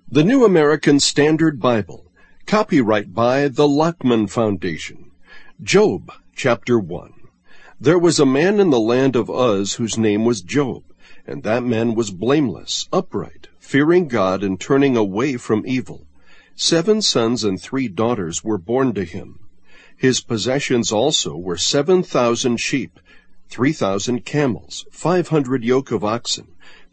The New American Standard Bible. Copyright by the Lockman Foundation. Job, chapter 1. There was a man in the land of Uz whose name was Job, and that man was blameless, upright, fearing God and turning away from evil. 7 sons and 3 daughters were born to him. His possessions also were 7,000 sheep, 3,000 camels, 500 yoke of oxen,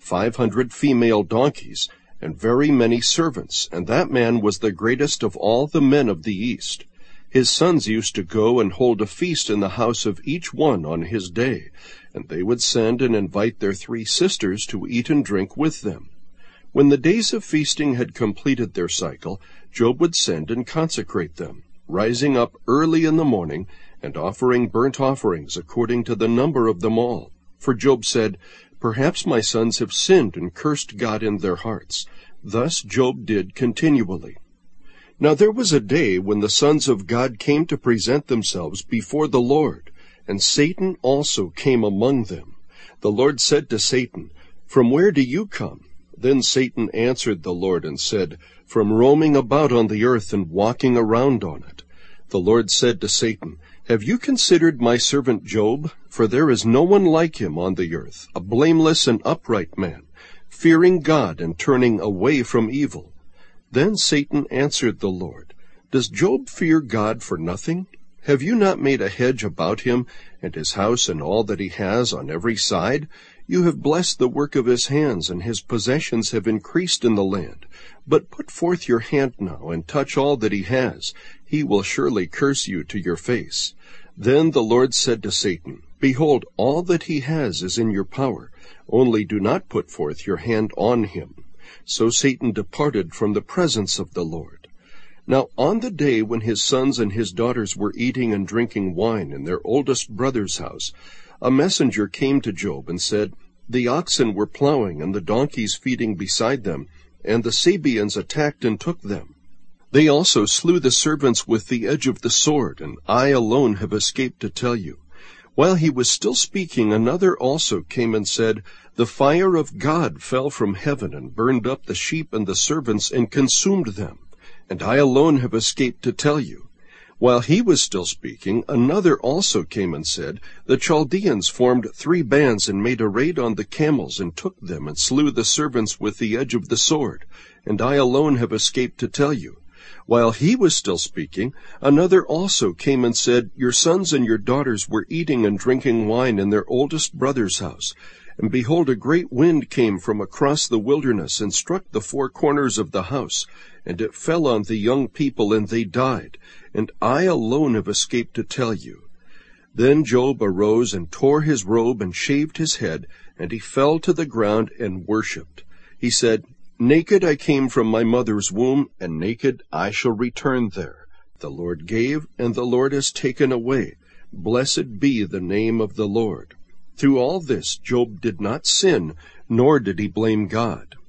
500 female donkeys, and very many servants, and that man was the greatest of all the men of the East. His sons used to go and hold a feast in the house of each one on his day, and they would send and invite their 3 sisters to eat and drink with them. When the days of feasting had completed their cycle, Job would send and consecrate them, rising up early in the morning and offering burnt offerings according to the number of them all. For Job said, "Perhaps my sons have sinned and cursed God in their hearts." Thus Job did continually. Now there was a day when the sons of God came to present themselves before the Lord, and Satan also came among them. The Lord said to Satan, "From where do you come?" Then Satan answered the Lord and said, "From roaming about on the earth and walking around on it." The Lord said to Satan, "Have you considered my servant Job? For there is no one like him on the earth, a blameless and upright man, fearing God and turning away from evil." Then Satan answered the Lord, "Does Job fear God for nothing? Have you not made a hedge about him and his house and all that he has on every side? You have blessed the work of his hands, and his possessions have increased in the land. But put forth your hand now and touch all that he has. He will surely curse you to your face." Then the Lord said to Satan, "Behold, all that he has is in your power. Only do not put forth your hand on him." So Satan departed from the presence of the Lord. Now on the day when his sons and his daughters were eating and drinking wine in their oldest brother's house, a messenger came to Job and said, "The oxen were plowing and the donkeys feeding beside them, and the Sabeans attacked and took them. They also slew the servants with the edge of the sword, and I alone have escaped to tell you." While he was still speaking, another also came and said, "The fire of God fell from heaven and burned up the sheep and the servants and consumed them, and I alone have escaped to tell you." While he was still speaking, another also came and said, "The Chaldeans formed 3 bands and made a raid on the camels and took them and slew the servants with the edge of the sword, and I alone have escaped to tell you." While he was still speaking, another also came and said, "Your sons and your daughters were eating and drinking wine in their oldest brother's house. And behold, a great wind came from across the wilderness and struck the 4 corners of the house, and it fell on the young people, and they died. And I alone have escaped to tell you." Then Job arose and tore his robe and shaved his head, and he fell to the ground and worshipped. He said, "Naked I came from my mother's womb, and naked I shall return there. The Lord gave, and the Lord has taken away. Blessed be the name of the Lord." Through all this Job did not sin, nor did he blame God.